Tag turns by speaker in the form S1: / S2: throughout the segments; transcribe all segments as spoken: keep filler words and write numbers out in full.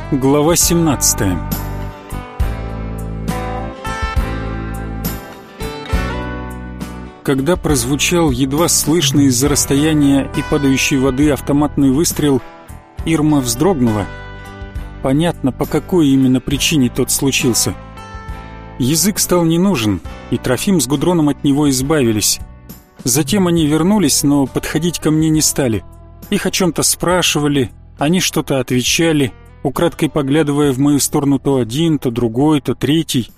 S1: Глава семнадцатая. Когда прозвучал едва слышный из-за расстояния и падающей воды автоматный выстрел, Ирма вздрогнула. Понятно, по какой именно причине тот случился. Язык стал не нужен, и Трофим с Гудроном от него избавились. Затем они вернулись, но подходить ко мне не стали. Их о чем-то спрашивали, они что-то отвечали, украдкой поглядывая в мою сторону то один, то другой, то третий.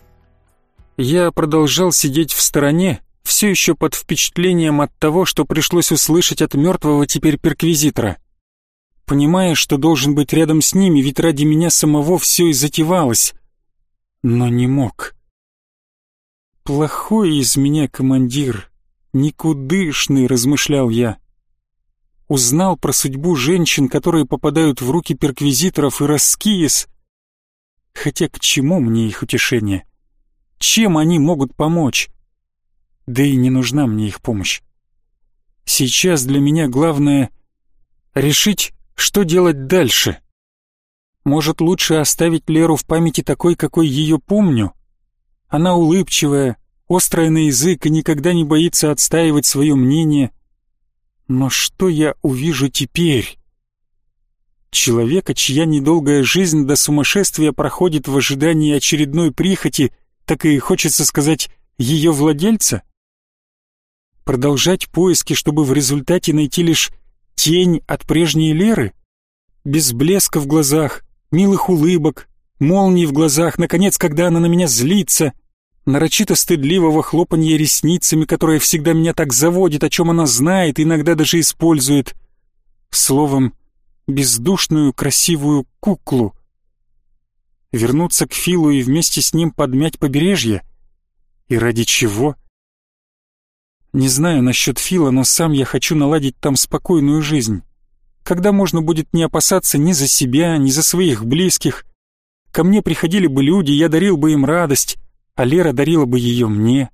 S1: Я продолжал сидеть в стороне, все еще под впечатлением от того, что пришлось услышать от мертвого теперь перквизитора. Понимая, что должен быть рядом с ними, ведь ради меня самого все и затевалось. Но не мог. «Плохой из меня командир, никудышный», — размышлял я. Узнал про судьбу женщин, которые попадают в руки перквизиторов, и раскис. Хотя к чему мне их утешение? Чем они могут помочь? Да и не нужна мне их помощь. Сейчас для меня главное — решить, что делать дальше. Может, лучше оставить Леру в памяти такой, какой ее помню? Она улыбчивая, острая на язык и никогда не боится отстаивать свое мнение. Но что я увижу теперь? Человека, чья недолгая жизнь до сумасшествия проходит в ожидании очередной прихоти, так и хочется сказать, ее владельца? Продолжать поиски, чтобы в результате найти лишь тень от прежней Леры? Без блеска в глазах, милых улыбок, молний в глазах, наконец, когда она на меня злится, нарочито стыдливого хлопанья ресницами, которое всегда меня так заводит, о чем она знает и иногда даже использует. Словом, бездушную красивую куклу. Вернуться к Филу и вместе с ним подмять побережье? И ради чего? Не знаю насчет Фила, но сам я хочу наладить там спокойную жизнь. Когда можно будет не опасаться ни за себя, ни за своих близких. Ко мне приходили бы люди, я дарил бы им радость, а Лера дарила бы ее мне.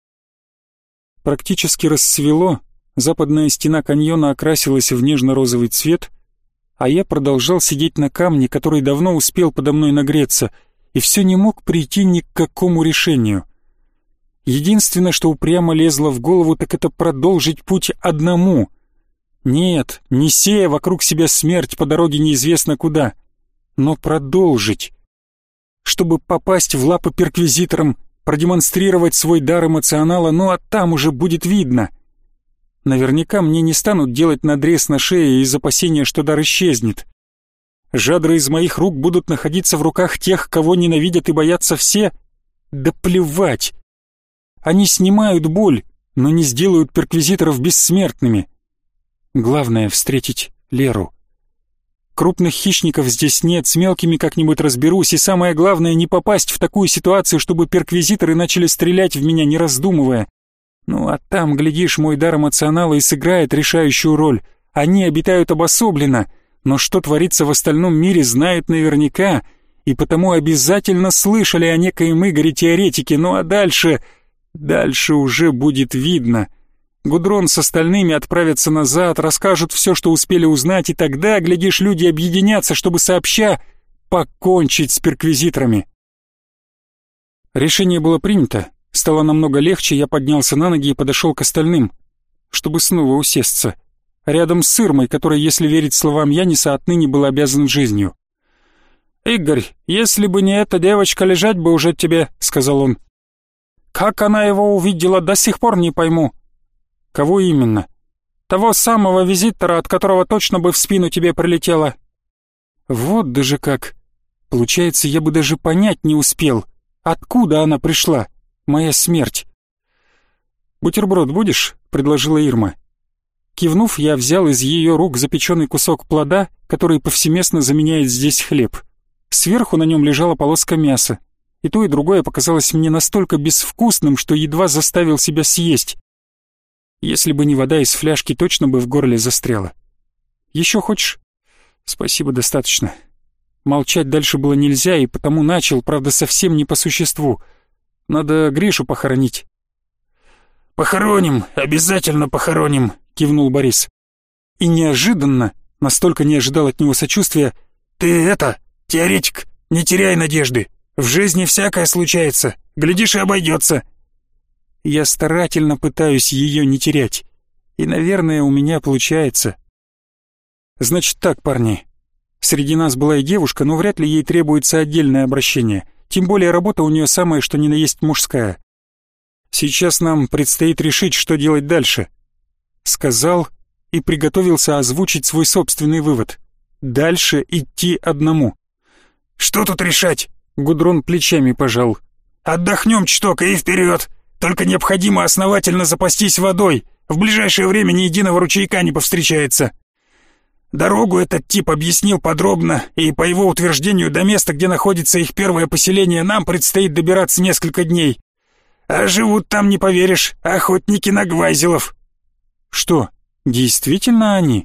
S1: Практически рассвело, западная стена каньона окрасилась в нежно-розовый цвет, а я продолжал сидеть на камне, который давно успел подо мной нагреться, и все не мог прийти ни к какому решению. Единственное, что упрямо лезло в голову, так это продолжить путь одному. Нет, не сея вокруг себя смерть по дороге неизвестно куда, но продолжить. Чтобы попасть в лапы перквизиторам, продемонстрировать свой дар эмоционала, ну а там уже будет видно. Наверняка мне не станут делать надрез на шее из опасения, что дар исчезнет. Жадры из моих рук будут находиться в руках тех, кого ненавидят и боятся все? Да плевать! Они снимают боль, но не сделают перквизиторов бессмертными. Главное — встретить Леру. Крупных хищников здесь нет, с мелкими как-нибудь разберусь, и самое главное — не попасть в такую ситуацию, чтобы перквизиторы начали стрелять в меня, не раздумывая. Ну а там, глядишь, мой дар эмоционала и сыграет решающую роль. Они обитают обособленно, но что творится в остальном мире, знают наверняка, и потому обязательно слышали о некоем Игоре-теоретике, ну а дальше... Дальше уже будет видно. Гудрон с остальными отправятся назад, расскажут все, что успели узнать, и тогда, глядишь, люди объединятся, чтобы сообща покончить с перквизиторами. Решение было принято. Стало намного легче, я поднялся на ноги и подошел к остальным, чтобы снова усесться. Рядом с Ирмой, которая, если верить словам Яниса, отныне был обязан жизнью. «Игорь, если бы не эта девочка, лежать бы уже тебе», — сказал он. «Как она его увидела, до сих пор не пойму». «Кого именно?» «Того самого визитора, от которого точно бы в спину тебе прилетело». «Вот даже как. Получается, я бы даже понять не успел, откуда она пришла, моя смерть». «Бутерброд будешь?» — предложила Ирма. Кивнув, я взял из ее рук запеченный кусок плода, который повсеместно заменяет здесь хлеб. Сверху на нем лежала полоска мяса. И то, и другое показалось мне настолько безвкусным, что едва заставил себя съесть. Если бы не вода из фляжки, точно бы в горле застряла. «Еще хочешь?» «Спасибо, достаточно». Молчать дальше было нельзя, и потому начал, правда, совсем не по существу. «Надо Гришу похоронить». «Похороним, обязательно похороним», — кивнул Борис. И неожиданно, настолько не ожидал от него сочувствия, «Ты это,
S2: теоретик, не теряй надежды. В жизни всякое случается, глядишь и обойдется».
S1: Я старательно пытаюсь ее не терять. И, наверное, у меня получается. Значит так, парни. Среди нас была и девушка, но вряд ли ей требуется отдельное обращение. Тем более работа у нее самая что ни на есть мужская. Сейчас нам предстоит решить, что делать дальше. Сказал и приготовился озвучить свой собственный вывод. Дальше идти одному.
S2: «Что тут решать?»
S1: Гудрон плечами пожал.
S2: «Отдохнем чуток и вперед. Только необходимо основательно запастись водой. В ближайшее время ни единого ручейка не повстречается». Дорогу этот тип объяснил подробно, и по его утверждению до места, где находится их первое поселение, нам предстоит добираться несколько дней. А живут там, не поверишь, охотники на гвайзелов.
S1: Что, действительно они?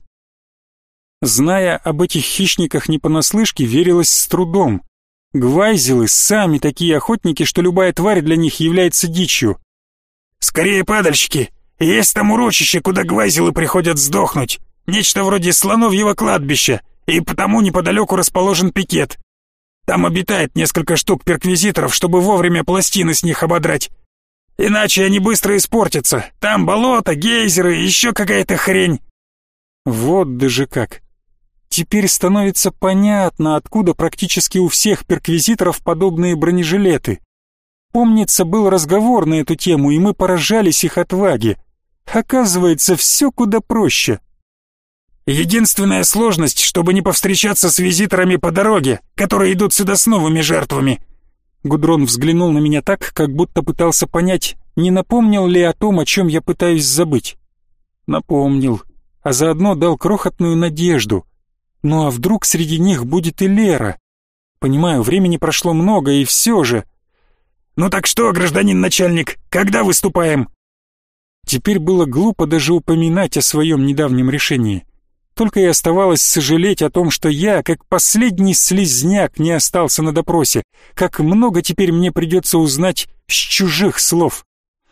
S1: Зная об этих хищниках не понаслышке, верилось с трудом. Гвайзелы сами такие охотники, что любая тварь для них является дичью.
S2: Скорее падальщики. Есть там урочище, куда гвайзелы приходят сдохнуть. Нечто вроде слоновьего кладбища, и потому неподалеку расположен пикет. Там обитает несколько штук перквизиторов, чтобы вовремя пластины с них ободрать. Иначе они быстро испортятся. Там болото, гейзеры, еще какая-то хрень.
S1: Вот даже как. Теперь становится понятно, откуда практически у всех перквизиторов подобные бронежилеты. Помнится, был разговор на эту тему, и мы поражались их отваге. Оказывается, все куда проще.
S2: Единственная сложность, чтобы не повстречаться с визиторами по дороге, которые идут сюда с новыми жертвами.
S1: Гудрон взглянул на меня так, как будто пытался понять, не напомнил ли о том, о чем я пытаюсь забыть. Напомнил, а заодно дал крохотную надежду. Ну а вдруг среди них будет и Лера? Понимаю, времени прошло много, и все же...
S2: «Ну так что, гражданин начальник, когда выступаем?»
S1: Теперь было глупо даже упоминать о своем недавнем решении. Только и оставалось сожалеть о том, что я, как последний слизняк, не остался на допросе. Как много теперь мне придется узнать с чужих слов.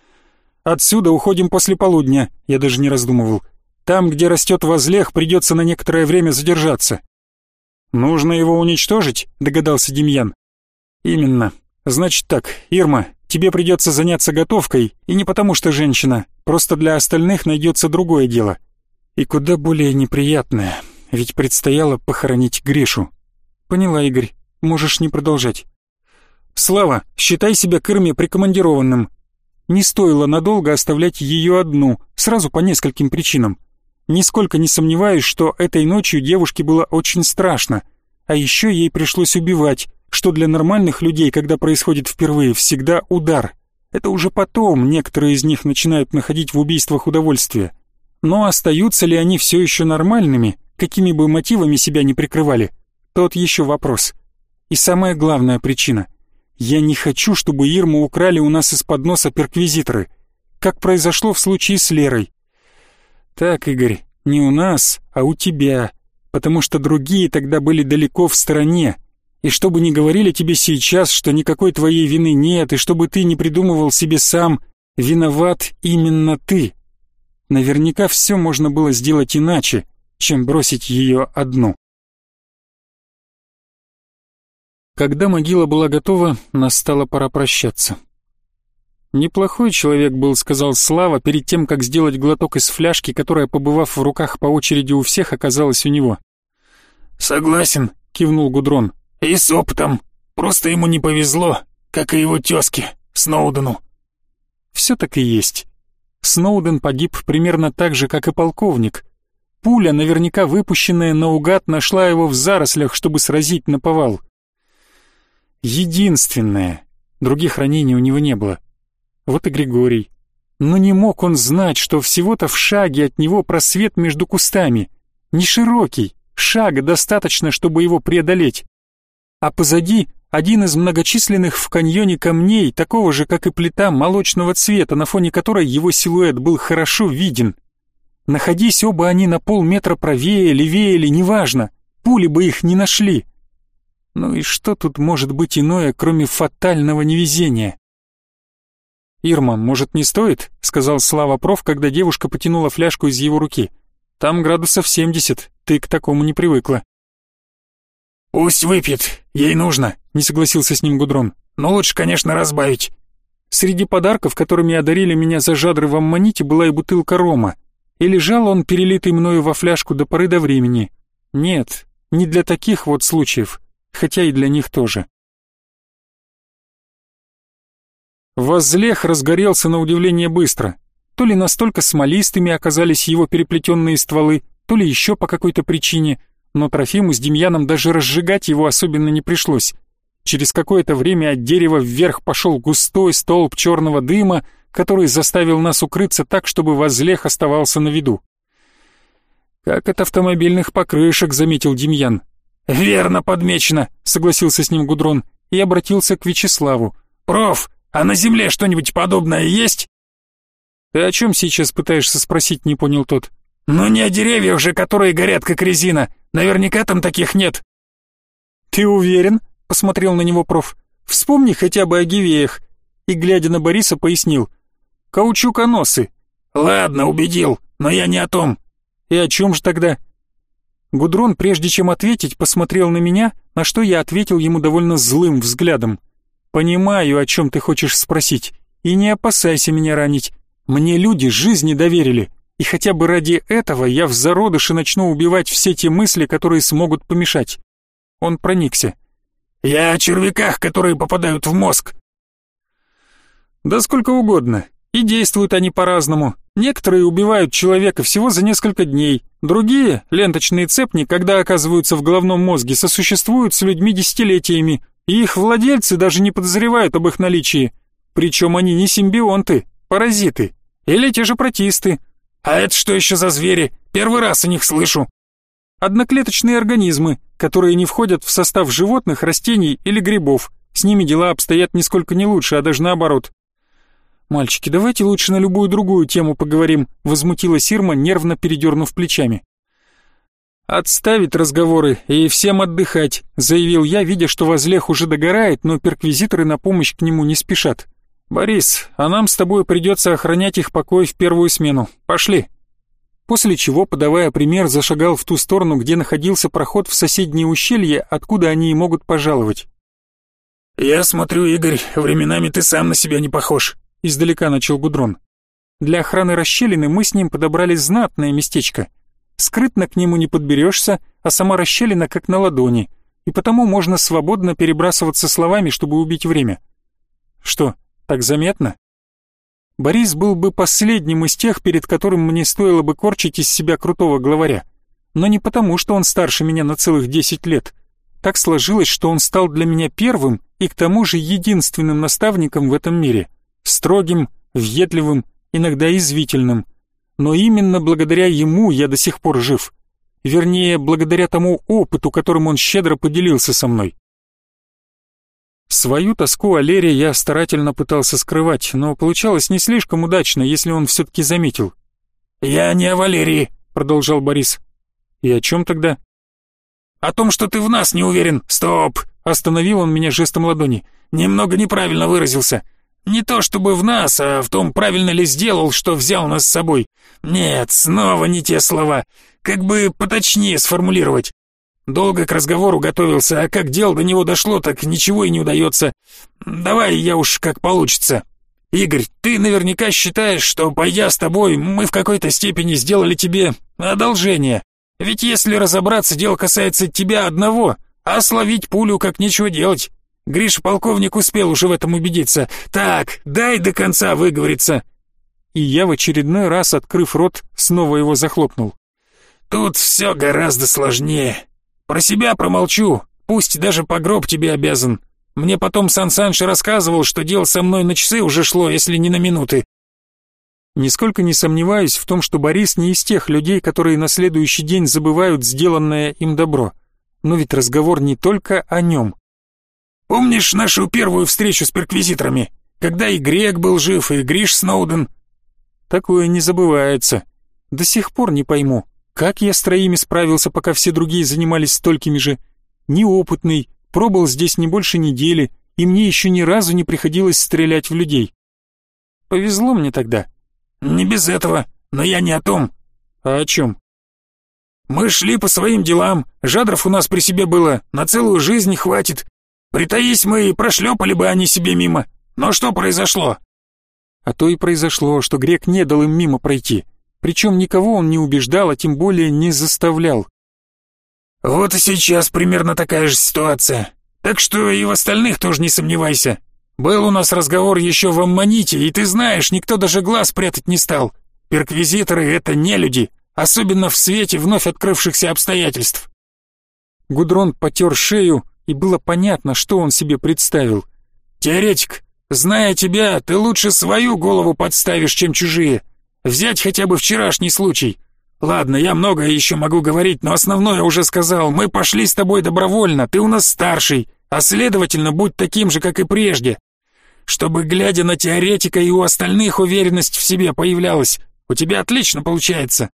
S1: Отсюда уходим после полудня, я даже не раздумывал. Там, где растет возлех, придется на некоторое время задержаться. Нужно его уничтожить, догадался Демьян. Именно. Значит так, Ирма, тебе придется заняться готовкой, и не потому что женщина, просто для остальных найдется другое дело. И куда более неприятное, ведь предстояло похоронить Гришу. Поняла, Игорь, можешь не продолжать. Слава, считай себя к Ирме прикомандированным. Не стоило надолго оставлять ее одну, сразу по нескольким причинам. Нисколько не сомневаюсь, что этой ночью девушке было очень страшно, а еще ей пришлось убивать, что для нормальных людей, когда происходит впервые, всегда удар. Это уже потом некоторые из них начинают находить в убийствах удовольствие. Но остаются ли они все еще нормальными, какими бы мотивами себя не прикрывали, тот еще вопрос. И самая главная причина. Я не хочу, чтобы Ирму украли у нас из-под носа перквизиторы, как произошло в случае с Лерой. Так, Игорь, не у нас, а у тебя, потому что другие тогда были далеко в стороне. И чтобы не говорили тебе сейчас, что никакой твоей вины нет, и чтобы ты не придумывал себе сам, виноват именно ты. Наверняка все можно было сделать иначе, чем бросить ее одну. Когда могила была готова, настала пора прощаться. «Неплохой человек был», — сказал Слава перед тем, как сделать глоток из фляжки, которая, побывав в руках по очереди у всех, оказалась у него.
S2: «Согласен», — кивнул Гудрон. «И с опытом. Просто ему не повезло, как и его тезке, Сноудену».
S1: «Все так и есть. Сноуден погиб примерно так же, как и полковник. Пуля, наверняка выпущенная наугад, нашла его в зарослях, чтобы сразить наповал. Единственное, других ранений у него не было. Вот и Григорий. Но не мог он знать, что всего-то в шаге от него просвет между кустами. Не широкий, шага достаточно, чтобы его преодолеть. А позади один из многочисленных в каньоне камней, такого же, как и плита молочного цвета, на фоне которой его силуэт был хорошо виден. Находись оба они на полметра правее, левее или неважно, пули бы их не нашли. Ну и что тут может быть иное, кроме фатального невезения? «Ирма, может, не стоит?» — сказал Слава проф, когда девушка потянула фляжку из его руки. «Там градусов семьдесят, ты к такому не привыкла».
S2: «Пусть выпьет, ей нужно», — не согласился с ним Гудрон. «Но лучше, конечно, разбавить».
S1: Среди подарков, которыми одарили меня за жадры в Аммоните, была и бутылка рома. И лежал он, перелитый мною во фляжку до поры до времени. Нет, не для таких вот случаев, хотя и для них тоже. Возлех разгорелся на удивление быстро. То ли настолько смолистыми оказались его переплетенные стволы, то ли еще по какой-то причине, но Трофиму с Демьяном даже разжигать его особенно не пришлось. Через какое-то время от дерева вверх пошел густой столб черного дыма, который заставил нас укрыться так, чтобы Возлех оставался на виду. «Как от автомобильных покрышек», — заметил Демьян.
S2: «Верно подмечено», — согласился с ним Гудрон и обратился к Вячеславу. «Проф, а на земле что-нибудь подобное есть?»
S1: «Ты о чем сейчас пытаешься спросить?» — не понял тот.
S2: «Ну не о деревьях же, которые горят как резина. Наверняка там таких нет».
S1: «Ты уверен?» — посмотрел на него проф. «Вспомни хотя бы о гивеях». И, глядя на Бориса, пояснил. «Каучуконосы».
S2: «Ладно, убедил, но я не о том».
S1: «И о чем же тогда?» Гудрон, прежде чем ответить, посмотрел на меня, на что я ответил ему довольно злым взглядом. «Понимаю, о чем ты хочешь спросить, и не опасайся меня ранить. Мне люди жизни доверили, и хотя бы ради этого я в зародыше начну убивать все те мысли, которые смогут помешать». Он проникся.
S2: «Я о червяках, которые попадают в мозг».
S1: «Да сколько угодно. И действуют они по-разному. Некоторые убивают человека всего за несколько дней, другие, ленточные цепни, когда оказываются в головном мозге, сосуществуют с людьми десятилетиями, и их владельцы даже не подозревают об их наличии. Причем они не симбионты, паразиты, или те же протисты».
S2: «А это что еще за звери? Первый раз о них слышу».
S1: «Одноклеточные организмы, которые не входят в состав животных, растений или грибов. С ними дела обстоят нисколько не лучше, а даже наоборот». «Мальчики, давайте лучше на любую другую тему поговорим», — возмутилась Ирма, нервно передернув плечами. «Отставить разговоры и всем отдыхать», — заявил я, видя, что Возлех уже догорает, но перквизиторы на помощь к нему не спешат. «Борис, а нам с тобой придется охранять их покой в первую смену. Пошли». После чего, подавая пример, зашагал в ту сторону, где находился проход в соседнее ущелье, откуда они и могут пожаловать.
S2: «Я смотрю, Игорь, временами ты сам на себя не похож», — издалека начал Гудрон. Для охраны расщелины мы с ним подобрали знатное местечко. Скрытно к нему не подберешься, а сама расщелина как на ладони, и потому можно свободно перебрасываться словами, чтобы убить время. Что, так заметно? Борис был бы последним из тех, перед которым мне стоило бы корчить из себя крутого главаря. Но не потому, что он старше меня на целых десять лет. Так сложилось, что он стал для меня первым и к тому же единственным наставником в этом мире. Строгим, въедливым, иногда язвительным. Но именно благодаря ему я до сих пор жив. Вернее, благодаря тому опыту, которым он щедро поделился со мной. Свою тоску о Лере я старательно пытался скрывать, но получалось не слишком удачно, если он все-таки заметил. «Я не о Валерии», — продолжал Борис.
S1: «И о чем тогда?»
S2: «О том, что ты в нас не уверен. Стоп!» — остановил он меня жестом ладони. «Немного неправильно выразился. Не то чтобы в нас, а в том, правильно ли сделал, что взял нас с собой. Нет, снова не те слова. Как бы поточнее сформулировать. Долго к разговору готовился, а как дело до него дошло, так ничего и не удается. Давай я уж как получится. Игорь, ты наверняка считаешь, что, пойдя с тобой, мы в какой-то степени сделали тебе одолжение. Ведь если разобраться, дело касается тебя одного, а словить пулю как нечего делать. Гриша полковник успел уже в этом убедиться. Так, дай до конца выговориться».
S1: И я в очередной раз, открыв рот, снова его захлопнул.
S2: «Тут все гораздо сложнее. Про себя промолчу, пусть даже по гроб тебе обязан. Мне потом Сан Саныч рассказывал, что дело со мной на часы уже шло, если не на минуты».
S1: Нисколько не сомневаюсь в том, что Борис не из тех людей, которые на следующий день забывают сделанное им добро. Но ведь разговор не только о нем.
S2: «Помнишь нашу первую встречу с перквизиторами, когда и Грег был жив, и Гриш Сноуден?»
S1: «Такое не забывается. До сих пор не пойму, как я с троими справился, пока все другие занимались столькими же. Неопытный, пробыл здесь не больше недели, и мне еще ни разу не приходилось стрелять в людей. Повезло мне тогда».
S2: «Не без этого, но я не о том».
S1: «А о чем?»
S2: Мы шли по своим делам, жадров у нас при себе было, на целую жизнь хватит. Притаись мы и прошлепали бы они себе мимо. Но что произошло?»
S1: А то и произошло, что грек не дал им мимо пройти. Причем никого он не убеждал, а тем более не заставлял.
S2: «Вот и сейчас примерно такая же ситуация. Так что и в остальных тоже не сомневайся. Был у нас разговор еще в Аммоните, и ты знаешь, никто даже глаз прятать не стал. Перквизиторы — это не люди, особенно в свете вновь открывшихся обстоятельств».
S1: Гудрон потер шею, и было понятно, что он себе представил.
S2: «Теоретик, зная тебя, ты лучше свою голову подставишь, чем чужие. Взять хотя бы вчерашний случай. Ладно, я многое еще могу говорить, но основное уже сказал. Мы пошли с тобой добровольно, ты у нас старший, а следовательно, будь таким же, как и прежде. Чтобы, глядя на теоретика, и у остальных уверенность в себе появлялась. У тебя отлично получается».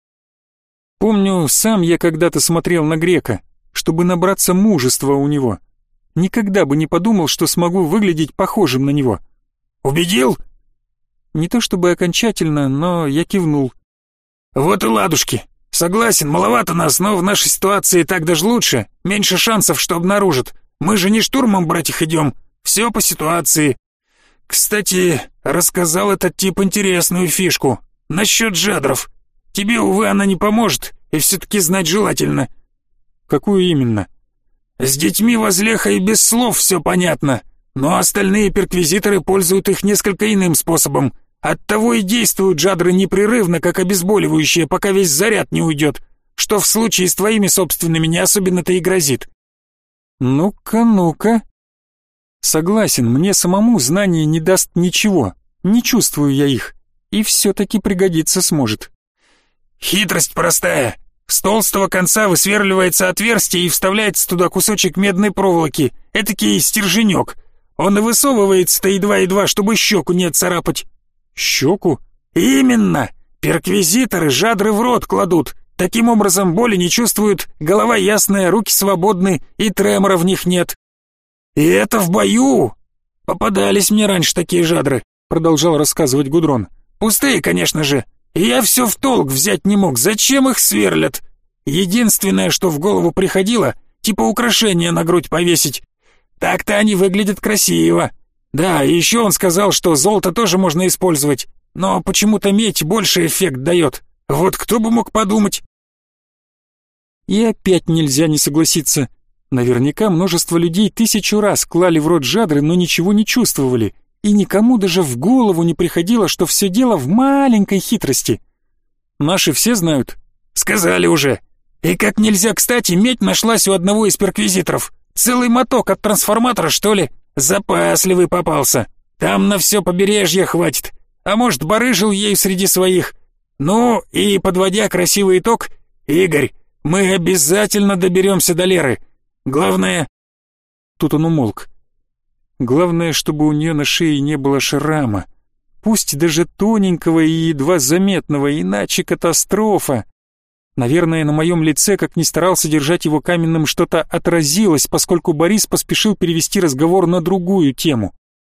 S1: Помню, сам я когда-то смотрел на грека, чтобы набраться мужества у него. Никогда бы не подумал, что смогу выглядеть похожим на него.
S2: «Убедил?»
S1: Не то чтобы окончательно, но я кивнул.
S2: «Вот и ладушки. Согласен, маловато нас, но в нашей ситуации так даже лучше. Меньше шансов, что обнаружат. Мы же не штурмом брать их идем. Все по ситуации. Кстати, рассказал этот тип интересную фишку. Насчет жадров. Тебе, увы, она не поможет, и все-таки знать желательно».
S1: «Какую именно?»
S2: «С детьми возлеха и без слов все понятно, но остальные перквизиторы пользуют их несколько иным способом. Оттого и действуют жадры непрерывно, как обезболивающие, пока весь заряд не уйдет, что в случае с твоими собственными не особенно-то и грозит».
S1: «Ну-ка, ну-ка». Согласен, мне самому знание не даст ничего, не чувствую я их, и все-таки пригодиться сможет.
S2: «Хитрость простая. С толстого конца высверливается отверстие и вставляется туда кусочек медной проволоки, этакий стерженек. Он и высовывается-то едва-едва, чтобы щеку не отцарапать».
S1: «Щеку?»
S2: «Именно! Перквизиторы жадры в рот кладут. Таким образом боли не чувствуют, голова ясная, руки свободны и тремора в них нет. И это в бою! Попадались мне раньше такие жадры», — продолжал рассказывать Гудрон. «Пустые, конечно же. И я все в толк взять не мог, зачем их сверлят? Единственное, что в голову приходило, типа украшения на грудь повесить. Так-то они выглядят красиво. Да, и еще он сказал, что золото тоже можно использовать, но почему-то медь больше эффект дает. Вот кто бы мог подумать?»
S1: И опять нельзя не согласиться. Наверняка множество людей тысячу раз клали в рот жадры, но ничего не чувствовали, и никому даже в голову не приходило, что все дело в маленькой хитрости. Наши все знают.
S2: «Сказали уже. И как нельзя кстати, медь нашлась у одного из перквизиторов. Целый моток от трансформатора, что ли? Запасливый попался. Там на все побережье хватит. А может, барыжил ею среди своих. Ну, и подводя красивый итог, Игорь, мы обязательно доберемся до Леры. Главное...»
S1: Тут он умолк. Главное, чтобы у нее на шее не было шрама. Пусть даже тоненького и едва заметного, иначе катастрофа. Наверное, на моем лице, как ни старался держать его каменным, что-то отразилось, поскольку Борис поспешил перевести разговор на другую тему.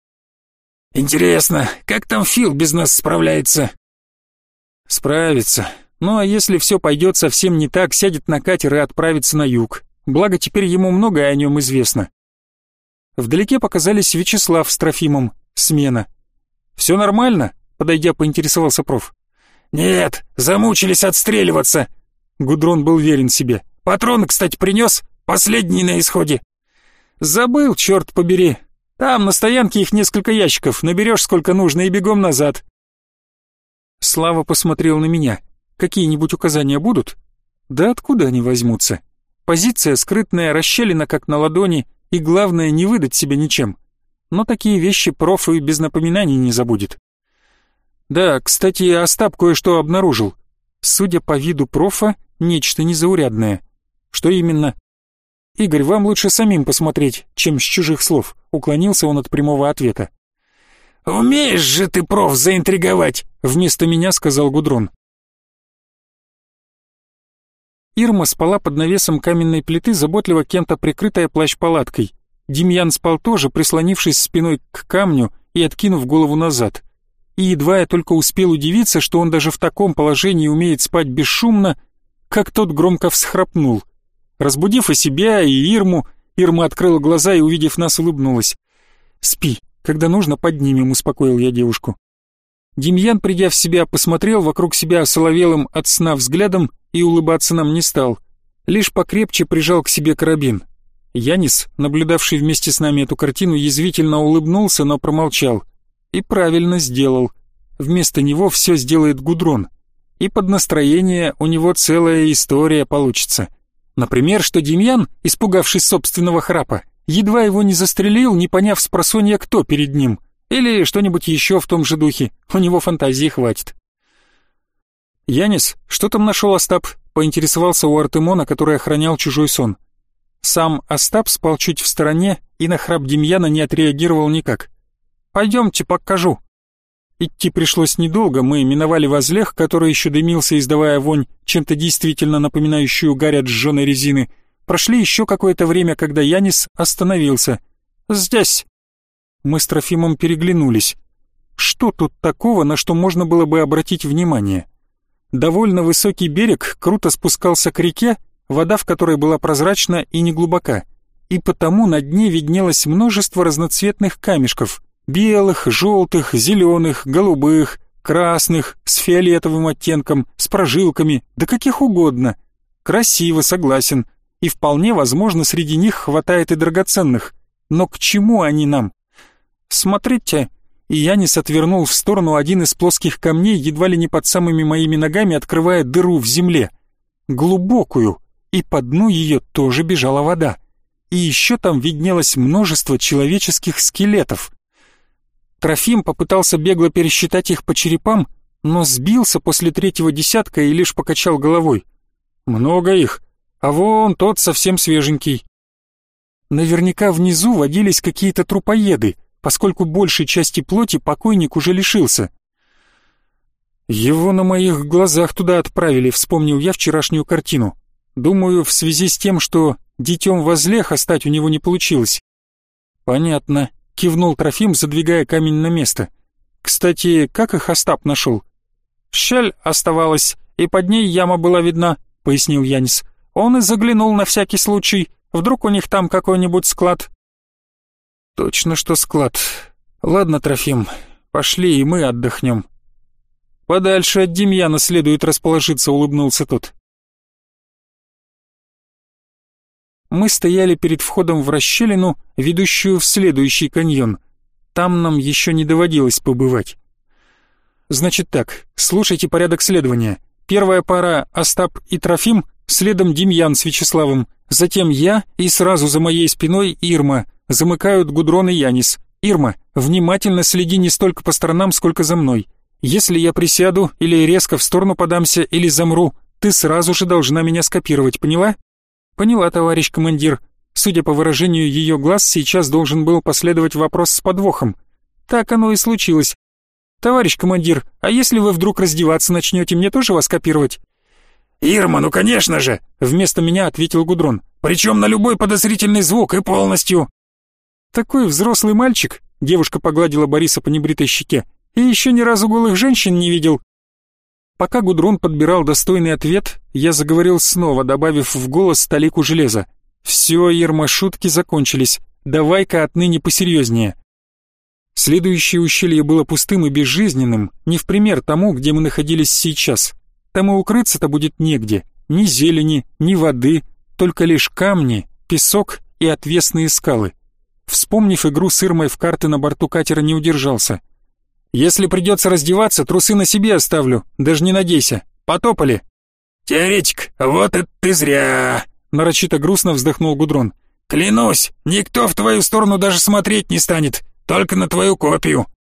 S2: «Интересно, как там Фил без нас справляется?»
S1: «Справится. Ну а если все пойдет совсем не так, сядет на катер и отправится на юг. Благо теперь ему многое о нем известно». Вдалеке показались Вячеслав с Трофимом. Смена. «Все нормально?» — подойдя, поинтересовался проф.
S2: «Нет, замучились отстреливаться».
S1: Гудрон был верен себе.
S2: «Патроны, кстати, принес? Последний на исходе».
S1: «Забыл, черт побери. Там на стоянке их несколько ящиков. Наберешь сколько нужно и бегом назад». Слава посмотрел на меня. «Какие-нибудь указания будут?» «Да откуда они возьмутся? Позиция скрытная, расщелина как на ладони, и главное не выдать себя ничем. Но такие вещи проф и без напоминаний не забудет». «Да, кстати, Остап кое-что обнаружил. Судя по виду профа, нечто незаурядное. Что именно?» «Игорь, вам лучше самим посмотреть, чем с чужих слов», — уклонился он от прямого ответа.
S2: «Умеешь же ты, проф, заинтриговать», — вместо меня сказал Гудрон.
S1: Ирма спала под навесом каменной плиты, заботливо кем-то прикрытая плащ-палаткой. Демьян спал тоже, прислонившись спиной к камню и откинув голову назад. И едва я только успел удивиться, что он даже в таком положении умеет спать бесшумно, как тот громко всхрапнул. Разбудив и себя, и Ирму, Ирма открыла глаза и, увидев нас, улыбнулась. «Спи, когда нужно, поднимем», — успокоил я девушку. Демьян, придя в себя, посмотрел вокруг себя осоловелым от сна взглядом и улыбаться нам не стал. Лишь покрепче прижал к себе карабин. Янис, наблюдавший вместе с нами эту картину, язвительно улыбнулся, но промолчал. И правильно сделал. Вместо него все сделает Гудрон. И под настроение у него целая история получится. Например, что Демьян, испугавшись собственного храпа, едва его не застрелил, не поняв спросонья, кто перед ним. Или что-нибудь еще в том же духе. У него фантазии хватит. «Янис, что там нашел Остап?» — поинтересовался у Артемона, который охранял чужой сон. Сам Остап спал чуть в стороне и на храп Демьяна не отреагировал никак. «Пойдемте, покажу». Идти пришлось недолго, мы миновали возлех, который еще дымился, издавая вонь, чем-то действительно напоминающую гарь от сжженной резины. Прошли еще какое-то время, когда Янис остановился. «Здесь». Мы с Трофимом переглянулись. Что тут такого, на что можно было бы обратить внимание? Довольно высокий берег круто спускался к реке, вода в которой была прозрачна и неглубока, и потому на дне виднелось множество разноцветных камешков. Белых, желтых, зеленых, голубых, красных, с фиолетовым оттенком, с прожилками, да каких угодно. Красиво, согласен, и вполне возможно среди них хватает и драгоценных. Но к чему они нам? Смотрите, и Янис отвернул в сторону один из плоских камней, едва ли не под самыми моими ногами, открывая дыру в земле. Глубокую, и по дну ее тоже бежала вода. И еще там виднелось множество человеческих скелетов. Трофим попытался бегло пересчитать их по черепам, но сбился после третьего десятка и лишь покачал головой. Много их, а вон тот совсем свеженький. Наверняка внизу водились какие-то трупоеды, поскольку большей части плоти покойник уже лишился. Его на моих глазах туда отправили, вспомнил я вчерашнюю картину. Думаю, в связи с тем, что детем возлеха стать у него не получилось. Понятно, кивнул Трофим, задвигая камень на место. Кстати, как их Остап нашел? Щель оставалась, и под ней яма была видна, пояснил Янис. Он и заглянул на всякий случай, вдруг у них там какой-нибудь склад. Точно, что склад. Ладно, Трофим, пошли и мы отдохнем. Подальше от Демьяна следует расположиться, улыбнулся тот. Мы стояли перед входом в расщелину, ведущую в следующий каньон. Там нам еще не доводилось побывать. Значит так, слушайте порядок следования. Первая пара Остап и Трофим, следом Демьян с Вячеславом, затем я и сразу за моей спиной Ирма. Замыкают Гудрон и Янис. Ирма, внимательно следи не столько по сторонам, сколько за мной. Если я присяду или резко в сторону подамся или замру, ты сразу же должна меня скопировать, поняла? Поняла, товарищ командир. Судя по выражению ее глаз, сейчас должен был последовать вопрос с подвохом. Так оно и случилось. Товарищ командир, а если вы вдруг раздеваться начнете, мне тоже вас копировать?
S2: «Ирма, ну конечно же!» — вместо меня ответил Гудрон. «Причем на любой подозрительный звук и полностью!»
S1: «Такой взрослый мальчик», — девушка погладила Бориса по небритой щеке, «и еще ни разу голых женщин не видел». Пока Гудрон подбирал достойный ответ, я заговорил снова, добавив в голос талику железа. «Все, Ирма, шутки закончились. Давай-ка отныне посерьезнее». Следующее ущелье было пустым и безжизненным, не в пример тому, где мы находились сейчас. Там и укрыться-то будет негде. Ни зелени, ни воды, только лишь камни, песок и отвесные скалы. Вспомнив игру с Ирмой в карты на борту катера, не удержался. «Если придется раздеваться, трусы на себе оставлю, даже не надейся. Потопали!»
S2: «Теоретик, вот это ты зря!» — нарочито грустно вздохнул Гудрон. «Клянусь, никто в твою сторону даже смотреть не станет, только на твою копию.